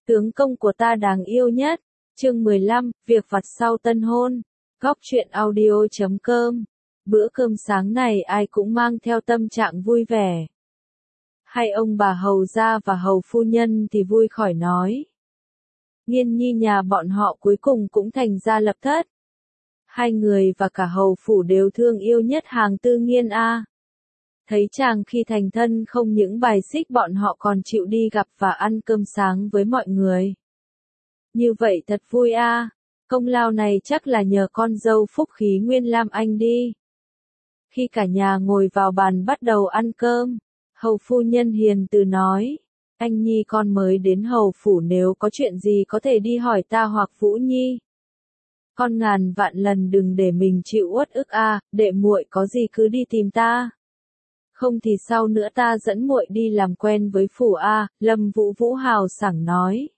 Tướng công của ta đáng yêu nhất. Chương 15, việc vặt sau tân hôn. Góc truyện audio.com. Bữa cơm sáng này ai cũng mang theo tâm trạng vui vẻ. Hai ông bà hầu gia và hầu phu nhân thì vui khỏi nói. Nghiên nhi nhà bọn họ cuối cùng cũng thành gia lập thất. Hai người và cả hầu phủ đều thương yêu nhất Hàng Tư Nghiên a. Thấy chàng khi thành thân không những bài xích bọn họ còn chịu đi gặp và ăn cơm sáng với mọi người. Như vậy thật vui a. Công lao này chắc là nhờ con dâu phúc khí Nguyên Lam Anh đi. Khi cả nhà ngồi vào bàn bắt đầu ăn cơm, hầu phu nhân hiền từ nói, anh Nhi con mới đến hầu phủ, nếu có chuyện gì có thể đi hỏi ta hoặc Vũ Nhi. Con ngàn vạn lần đừng để mình chịu uất ức a, đệ muội có gì cứ đi tìm ta. Không thì sau nữa ta dẫn muội đi làm quen với phủ a. Lâm Vũ Vũ hào sảng nói.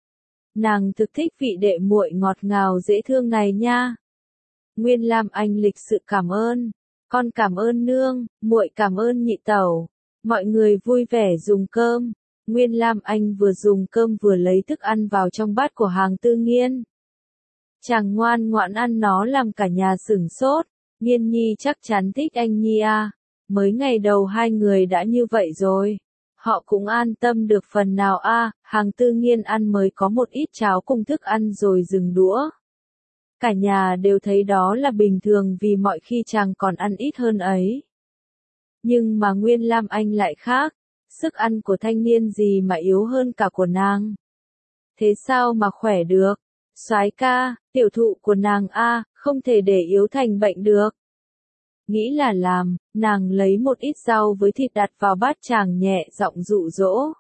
Nàng thực thích vị đệ muội ngọt ngào dễ thương này nha. Nguyên Lam Anh lịch sự cảm ơn. Con cảm ơn nương, muội cảm ơn nhị tẩu. Mọi người vui vẻ dùng cơm. Nguyên Lam Anh vừa dùng cơm vừa lấy thức ăn vào trong bát của Hàng Tư Nghiên. Chàng ngoan ngoãn ăn nó làm cả nhà sửng sốt. Nghiên nhi chắc chắn thích anh Nhi a. Mới ngày đầu hai người đã như vậy rồi. Họ cũng an tâm được phần nào a. Hàng Tư Nghiên ăn mới có một ít cháo cùng thức ăn rồi dừng đũa. Cả nhà đều thấy đó là bình thường vì mọi khi chàng còn ăn ít hơn ấy. Nhưng mà Nguyên Lam Anh lại khác. Sức ăn của thanh niên gì mà yếu hơn cả của nàng. Thế sao mà khỏe được? Soái ca, tiểu thụ của nàng a, không thể để yếu thành bệnh được. Nghĩ là làm, nàng lấy một ít rau với thịt đặt vào bát chàng nhẹ giọng dụ dỗ.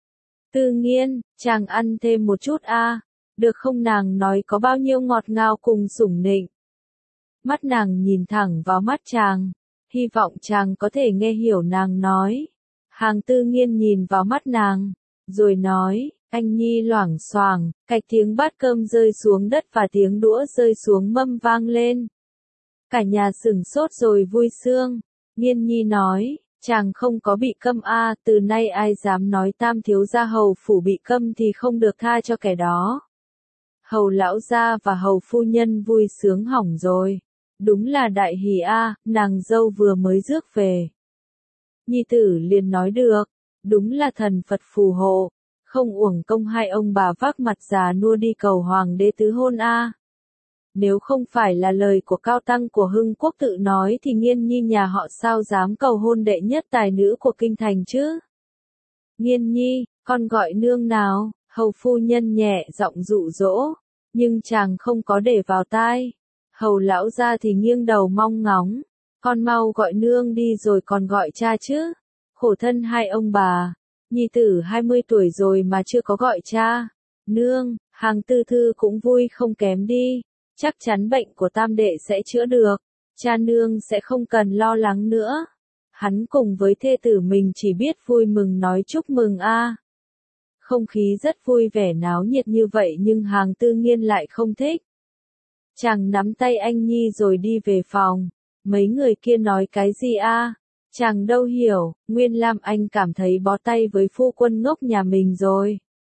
Tư Nghiên, chàng ăn thêm một chút a, được không? Nàng nói có bao nhiêu ngọt ngào cùng sủng nịnh. Mắt nàng nhìn thẳng vào mắt chàng, hy vọng chàng có thể nghe hiểu nàng nói. Hàng Tư Nghiên nhìn vào mắt nàng, rồi nói, anh Nhi loảng xoảng, cạch tiếng bát cơm rơi xuống đất và tiếng đũa rơi xuống mâm vang lên. Cả nhà sửng sốt rồi vui sương. Nghiên nhi nói, chàng không có bị câm a, từ nay ai dám nói tam thiếu gia hầu phủ bị câm thì không được tha cho kẻ đó. Hầu lão gia và hầu phu nhân vui sướng hỏng rồi. Đúng là đại hỷ a, nàng dâu vừa mới rước về. Nhi tử liền nói được, đúng là thần Phật phù hộ, không uổng công hai ông bà vác mặt già nua đi cầu hoàng đế tứ hôn a. Nếu không phải là lời của cao tăng của Hưng Quốc tự nói thì Nghiên nhi nhà họ sao dám cầu hôn đệ nhất tài nữ của kinh thành chứ? Nghiên nhi, con gọi nương nào, hầu phu nhân nhẹ giọng dụ dỗ, nhưng chàng không có để vào tai. Hầu lão gia thì nghiêng đầu mong ngóng, con mau gọi nương đi rồi còn gọi cha chứ. Khổ thân hai ông bà, nhi tử 20 tuổi rồi mà chưa có gọi cha. Nương, Hàng Tư Thư cũng vui không kém đi. Chắc chắn bệnh của tam đệ sẽ chữa được, cha nương sẽ không cần lo lắng nữa. Hắn cùng với thê tử mình chỉ biết vui mừng nói chúc mừng a. Không khí rất vui vẻ náo nhiệt như vậy nhưng Hàng Tư Nghiên lại không thích. Chàng nắm tay anh Nhi rồi đi về phòng. Mấy người kia nói cái gì a? Chàng đâu hiểu. Nguyên Lam Anh cảm thấy bó tay với phu quân ngốc nhà mình rồi.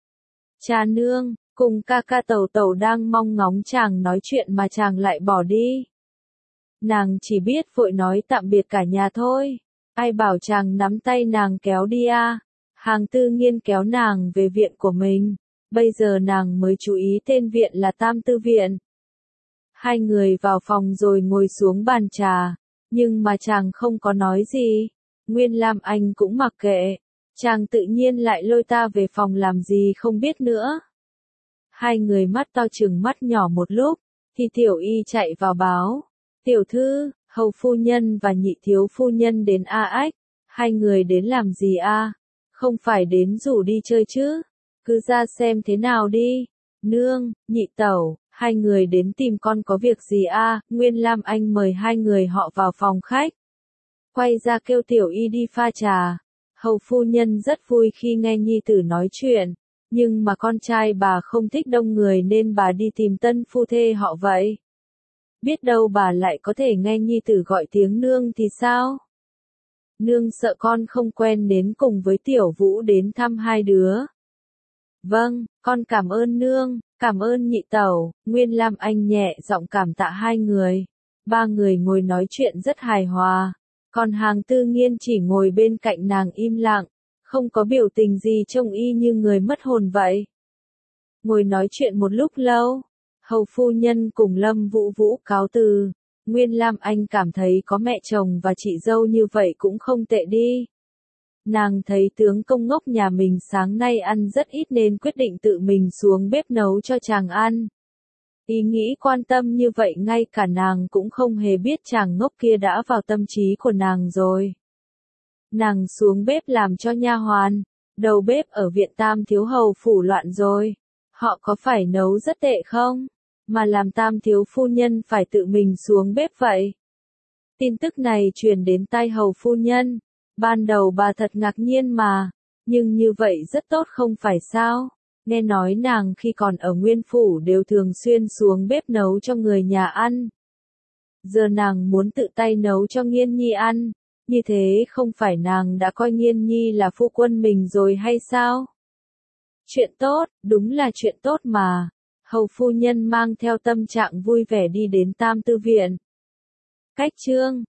Cha nương, cùng ca ca tẩu tẩu đang mong ngóng chàng nói chuyện mà chàng lại bỏ đi. Nàng chỉ biết vội nói tạm biệt cả nhà thôi. Ai bảo chàng nắm tay nàng kéo đi a? Hàng Tư Nghiên kéo nàng về viện của mình. Bây giờ nàng mới chú ý tên viện là Tam Tư Viện. Hai người vào phòng rồi ngồi xuống bàn trà. Nhưng mà chàng không có nói gì. Nguyên Lam Anh cũng mặc kệ. Chàng tự nhiên lại lôi ta về phòng làm gì không biết nữa. Hai người mắt to chừng mắt nhỏ một lúc, thì tiểu y chạy vào báo. Tiểu thư, hầu phu nhân và nhị thiếu phu nhân đến a ách. Hai người đến làm gì a? Không phải đến rủ đi chơi chứ? Cứ ra xem thế nào đi. Nương, nhị tẩu, hai người đến tìm con có việc gì a? Nguyên Lam Anh mời hai người họ vào phòng khách. Quay ra kêu tiểu y đi pha trà. Hầu phu nhân rất vui khi nghe nhi tử nói chuyện. Nhưng mà con trai bà không thích đông người nên bà đi tìm tân phu thê họ vậy. Biết đâu bà lại có thể nghe nhi tử gọi tiếng nương thì sao? Nương sợ con không quen đến cùng với tiểu Vũ đến thăm hai đứa. Vâng, con cảm ơn nương, cảm ơn nhị tẩu. Nguyên Lam Anh nhẹ giọng cảm tạ hai người. Ba người ngồi nói chuyện rất hài hòa. Còn Hàng Tư Nghiên chỉ ngồi bên cạnh nàng im lặng, không có biểu tình gì, trông y như người mất hồn vậy. Ngồi nói chuyện một lúc lâu, hầu phu nhân cùng Lâm Vũ Vũ cáo từ. Nguyên Lam Anh cảm thấy có mẹ chồng và chị dâu như vậy cũng không tệ đi. Nàng thấy tướng công ngốc nhà mình sáng nay ăn rất ít nên quyết định tự mình xuống bếp nấu cho chàng ăn. Ý nghĩ quan tâm như vậy ngay cả nàng cũng không hề biết chàng ngốc kia đã vào tâm trí của nàng rồi. Nàng xuống bếp làm cho nha hoàn, đầu bếp ở viện Tam thiếu hầu phủ loạn rồi. Họ có phải nấu rất tệ không? Mà làm Tam thiếu phu nhân phải tự mình xuống bếp vậy. Tin tức này truyền đến tai hầu phu nhân. Ban đầu bà thật ngạc nhiên mà, nhưng như vậy rất tốt không phải sao? Nghe nói nàng khi còn ở Nguyên Phủ đều thường xuyên xuống bếp nấu cho người nhà ăn. Giờ nàng muốn tự tay nấu cho Nghiên Nhi ăn, như thế không phải nàng đã coi Nghiên Nhi là phu quân mình rồi hay sao? Chuyện tốt, đúng là chuyện tốt mà. Hầu phu nhân mang theo tâm trạng vui vẻ đi đến Tam Tư viện. Cách chương